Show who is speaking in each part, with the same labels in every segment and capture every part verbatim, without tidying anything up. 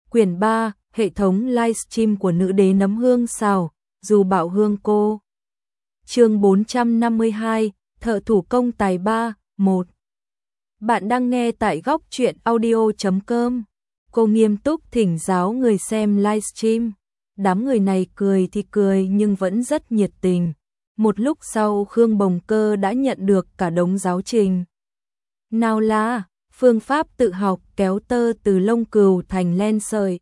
Speaker 1: Quyển ba, hệ thống livestream của nữ đế nấm hương xào, dù bảo hương cô. Chương bốn trăm năm mươi hai, thợ thủ công tài ba, một. Bạn đang nghe tại góc truyện audio chấm com. Cô nghiêm túc thỉnh giáo người xem livestream. Đám người này cười thì cười nhưng vẫn rất nhiệt tình. Một lúc sau Khương Bồng Cơ đã nhận được cả đống giáo trình. Nào là phương pháp tự học kéo tơ từ lông cừu thành len sợi.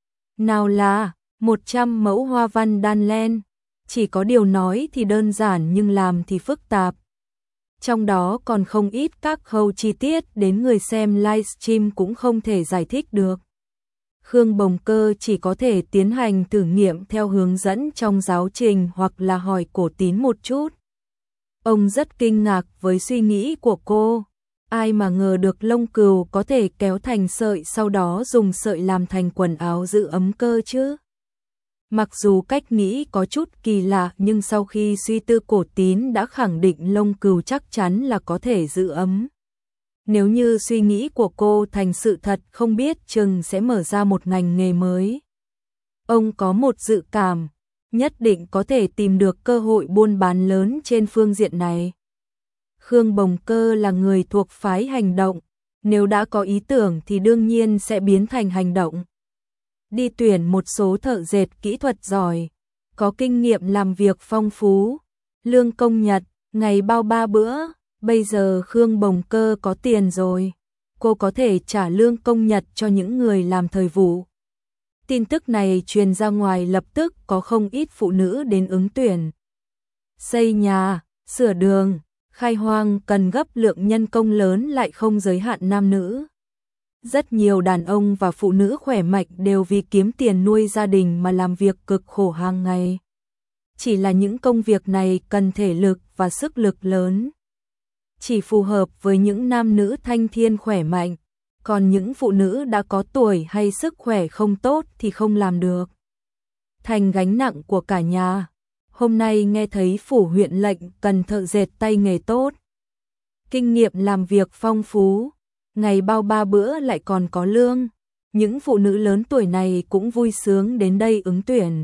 Speaker 1: Nào là một trăm mẫu hoa văn đan len. Chỉ có điều nói thì đơn giản nhưng làm thì phức tạp. Trong đó còn không ít các khâu chi tiết đến người xem livestream cũng không thể giải thích được. Khương Bồng Cơ chỉ có thể tiến hành thử nghiệm theo hướng dẫn trong giáo trình hoặc là hỏi Cổ Tín một chút. Ông rất kinh ngạc với suy nghĩ của cô. Ai mà ngờ được lông cừu có thể kéo thành sợi sau đó dùng sợi làm thành quần áo giữ ấm cơ chứ. Mặc dù cách nghĩ có chút kỳ lạ nhưng sau khi suy tư Cổ Tín đã khẳng định lông cừu chắc chắn là có thể giữ ấm. Nếu như suy nghĩ của cô thành sự thật không biết chừng sẽ mở ra một ngành nghề mới. Ông có một dự cảm, nhất định có thể tìm được cơ hội buôn bán lớn trên phương diện này. Khương Bồng Cơ là người thuộc phái hành động, nếu đã có ý tưởng thì đương nhiên sẽ biến thành hành động. Đi tuyển một số thợ dệt kỹ thuật giỏi, có kinh nghiệm làm việc phong phú, lương công nhật, ngày bao ba bữa. Bây giờ Khương Bồng Cơ có tiền rồi, cô có thể trả lương công nhật cho những người làm thời vụ. Tin tức này truyền ra ngoài lập tức có không ít phụ nữ đến ứng tuyển. Xây nhà, sửa đường, khai hoang cần gấp lượng nhân công lớn lại không giới hạn nam nữ. Rất nhiều đàn ông và phụ nữ khỏe mạnh đều vì kiếm tiền nuôi gia đình mà làm việc cực khổ hàng ngày. Chỉ là những công việc này cần thể lực và sức lực lớn. Chỉ phù hợp với những nam nữ thanh thiên khỏe mạnh, còn những phụ nữ đã có tuổi hay sức khỏe không tốt thì không làm được. Thành gánh nặng của cả nhà. Hôm nay nghe thấy phủ huyện lệnh cần thợ dệt tay nghề tốt. Kinh nghiệm làm việc phong phú, ngày bao ba bữa lại còn có lương. Những phụ nữ lớn tuổi này cũng vui sướng đến đây ứng tuyển.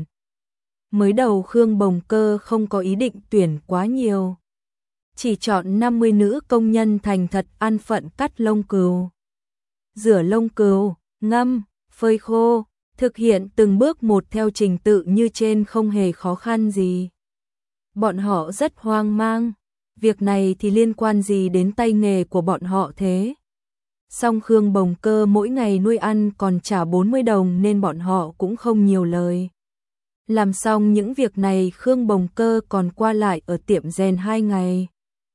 Speaker 1: Mới đầu Khương Bồng Cơ không có ý định tuyển quá nhiều. Chỉ chọn năm mươi nữ công nhân thành thật an phận cắt lông cừu. Rửa lông cừu, ngâm, phơi khô, thực hiện từng bước một theo trình tự như trên không hề khó khăn gì. Bọn họ rất hoang mang, việc này thì liên quan gì đến tay nghề của bọn họ thế? Song Khương Bồng Cơ mỗi ngày nuôi ăn còn trả bốn mươi đồng nên bọn họ cũng không nhiều lời. Làm xong những việc này Khương Bồng Cơ còn qua lại ở tiệm rèn hai ngày.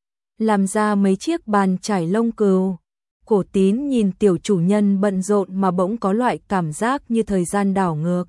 Speaker 1: Làm ra mấy chiếc bàn trải lông cừu. Cổ Tín nhìn tiểu chủ nhân bận rộn mà bỗng có loại cảm giác như thời gian đảo ngược.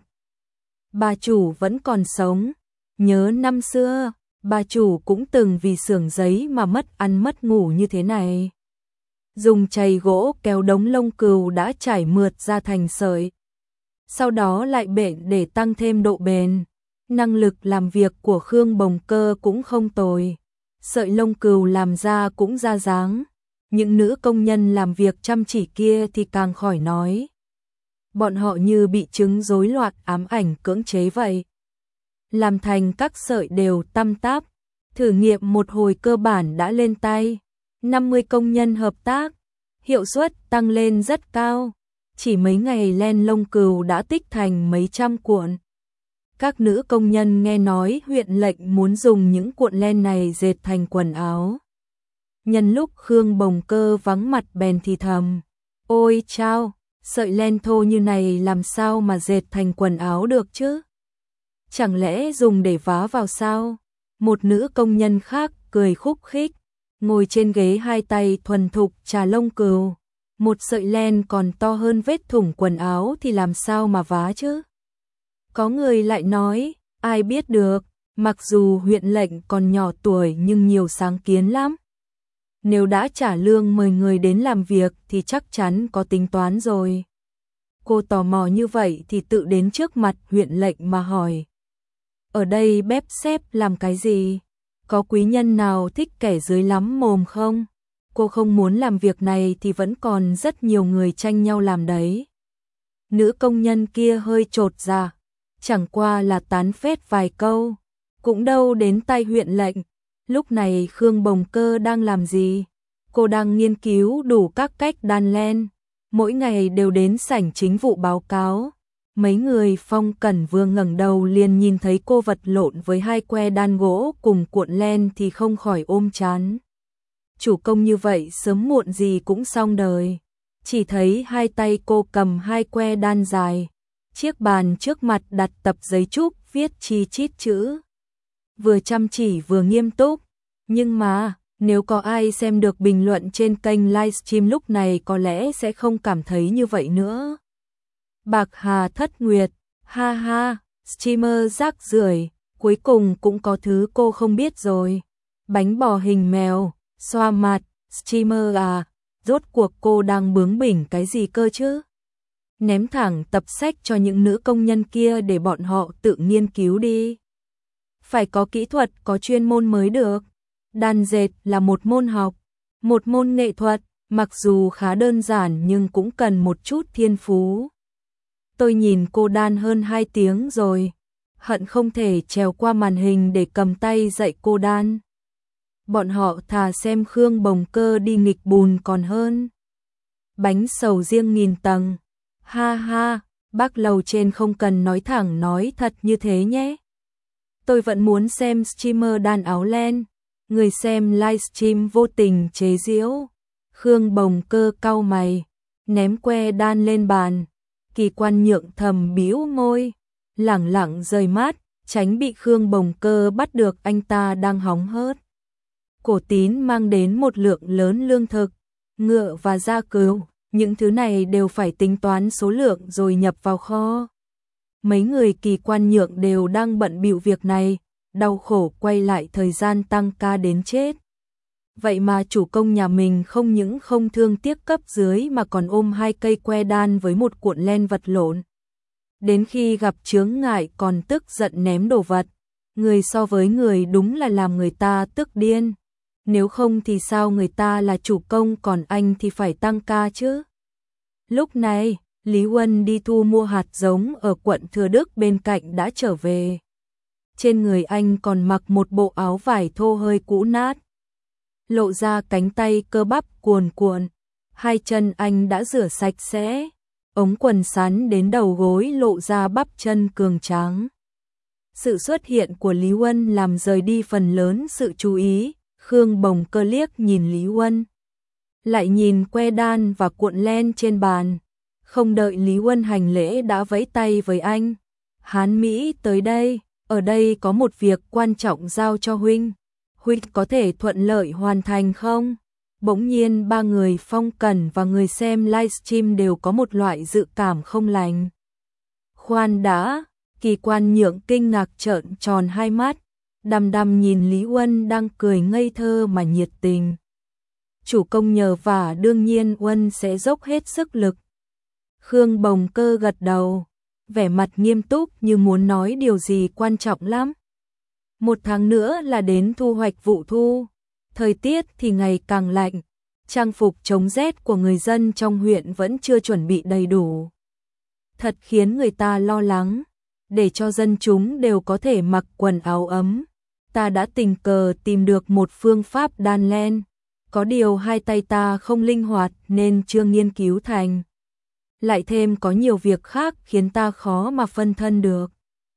Speaker 1: Bà chủ vẫn còn sống. Nhớ năm xưa, bà chủ cũng từng vì xưởng giấy mà mất ăn mất ngủ như thế này. Dùng chày gỗ kéo đống lông cừu đã trải mượt ra thành sợi. Sau đó lại bện để tăng thêm độ bền. Năng lực làm việc của Khương Bồng Cơ cũng không tồi. Sợi lông cừu làm ra cũng ra dáng. Những nữ công nhân làm việc chăm chỉ kia thì càng khỏi nói. Bọn họ như bị chứng rối loạn ám ảnh cưỡng chế vậy. Làm thành các sợi đều tăm táp. Thử nghiệm một hồi cơ bản đã lên tay. năm mươi công nhân hợp tác. Hiệu suất tăng lên rất cao. Chỉ mấy ngày len lông cừu đã tích thành mấy trăm cuộn. Các nữ công nhân nghe nói huyện lệnh muốn dùng những cuộn len này dệt thành quần áo. Nhân lúc Khương Bồng Cơ vắng mặt bèn thì thầm. Ôi chao, sợi len thô như này làm sao mà dệt thành quần áo được chứ? Chẳng lẽ dùng để vá vào sao? Một nữ công nhân khác cười khúc khích, ngồi trên ghế hai tay thuần thục chà lông cừu. Một sợi len còn to hơn vết thủng quần áo thì làm sao mà vá chứ? Có người lại nói, ai biết được, mặc dù huyện lệnh còn nhỏ tuổi nhưng nhiều sáng kiến lắm. Nếu đã trả lương mời người đến làm việc thì chắc chắn có tính toán rồi. Cô tò mò như vậy thì tự đến trước mặt huyện lệnh mà hỏi. Ở đây bếp xếp làm cái gì? Có quý nhân nào thích kẻ dưới lắm mồm không? Cô không muốn làm việc này thì vẫn còn rất nhiều người tranh nhau làm đấy. Nữ công nhân kia hơi chột dạ, chẳng qua là tán phét vài câu, cũng đâu đến tay huyện lệnh. Lúc này Khương Bồng Cơ đang làm gì? Cô đang nghiên cứu đủ các cách đan len, mỗi ngày đều đến sảnh chính vụ báo cáo. Mấy người Phong Cẩn vừa ngẩng đầu liền nhìn thấy cô vật lộn với hai que đan gỗ cùng cuộn len thì không khỏi ôm chán. Chủ công như vậy sớm muộn gì cũng xong đời. Chỉ thấy hai tay cô cầm hai que đan dài, chiếc bàn trước mặt đặt tập giấy trúc viết chi chít chữ. Vừa chăm chỉ vừa nghiêm túc, nhưng mà nếu có ai xem được bình luận trên kênh livestream lúc này có lẽ sẽ không cảm thấy như vậy nữa. Bạc Hà Thất Nguyệt, ha ha, streamer rác rưởi, cuối cùng cũng có thứ cô không biết rồi. Bánh bò hình mèo, xoa mặt, streamer à, rốt cuộc cô đang bướng bỉnh cái gì cơ chứ? Ném thẳng tập sách cho những nữ công nhân kia để bọn họ tự nghiên cứu đi. Phải có kỹ thuật, có chuyên môn mới được. Đan dệt là một môn học, một môn nghệ thuật, mặc dù khá đơn giản nhưng cũng cần một chút thiên phú. Tôi nhìn cô đan hơn hai tiếng rồi, hận không thể trèo qua màn hình để cầm tay dạy cô đan. Bọn họ thà xem Khương Bồng Cơ đi nghịch bùn còn hơn. Bánh sầu riêng nghìn tầng, ha ha, bác lầu trên không cần nói thẳng nói thật như thế nhé. Tôi vẫn muốn xem streamer đan áo len. Người xem livestream vô tình chế giễu. Khương Bồng Cơ cau mày, ném que đan lên bàn. Kỳ Quan Nhượng thầm bĩu môi, lẳng lặng rời mắt, tránh bị Khương Bồng Cơ bắt được anh ta đang hóng hớt. Cổ Tín mang đến một lượng lớn lương thực, ngựa và gia cừu, những thứ này đều phải tính toán số lượng rồi nhập vào kho. Mấy người Kỳ Quan Nhượng đều đang bận bịu việc này, đau khổ quay lại thời gian tăng ca đến chết. Vậy mà chủ công nhà mình không những không thương tiếc cấp dưới mà còn ôm hai cây que đan với một cuộn len vật lộn. Đến khi gặp chướng ngại còn tức giận ném đồ vật. Người so với người đúng là làm người ta tức điên. Nếu không thì sao người ta là chủ công còn anh thì phải tăng ca chứ. Lúc này, Lý Huân đi thu mua hạt giống ở quận Thừa Đức bên cạnh đã trở về. Trên người anh còn mặc một bộ áo vải thô hơi cũ nát. Lộ ra cánh tay cơ bắp cuồn cuộn. Hai chân anh đã rửa sạch sẽ. Ống quần sắn đến đầu gối lộ ra bắp chân cường tráng. Sự xuất hiện của Lý Huân làm rời đi phần lớn sự chú ý. Khương Bồng Cơ liếc nhìn Lý Huân, lại nhìn que đan và cuộn len trên bàn. Không đợi Lý Huân hành lễ đã vẫy tay với anh. Hán Mỹ tới đây, ở đây có một việc quan trọng giao cho huynh. Huynh có thể thuận lợi hoàn thành không? Bỗng nhiên ba người Phong Cẩn và người xem livestream đều có một loại dự cảm không lành. Khoan đã, Kỳ Quan Nhượng kinh ngạc trợn tròn hai mắt, đăm đăm nhìn Lý Huân đang cười ngây thơ mà nhiệt tình. Chủ công nhờ vả đương nhiên Huân sẽ dốc hết sức lực. Khương Bồng Cơ gật đầu, vẻ mặt nghiêm túc như muốn nói điều gì quan trọng lắm. Một tháng nữa là đến thu hoạch vụ thu, thời tiết thì ngày càng lạnh, trang phục chống rét của người dân trong huyện vẫn chưa chuẩn bị đầy đủ. Thật khiến người ta lo lắng, để cho dân chúng đều có thể mặc quần áo ấm. Ta đã tình cờ tìm được một phương pháp đan len, có điều hai tay ta không linh hoạt nên chưa nghiên cứu thành. Lại thêm có nhiều việc khác khiến ta khó mà phân thân được.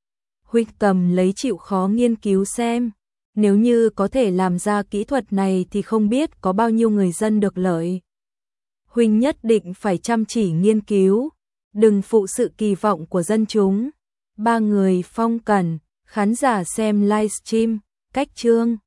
Speaker 1: Huynh cầm lấy chịu khó nghiên cứu xem, nếu như có thể làm ra kỹ thuật này thì không biết có bao nhiêu người dân được lợi. Huynh nhất định phải chăm chỉ nghiên cứu, đừng phụ sự kỳ vọng của dân chúng. Ba người Phong Cẩn, khán giả xem livestream, cách chương.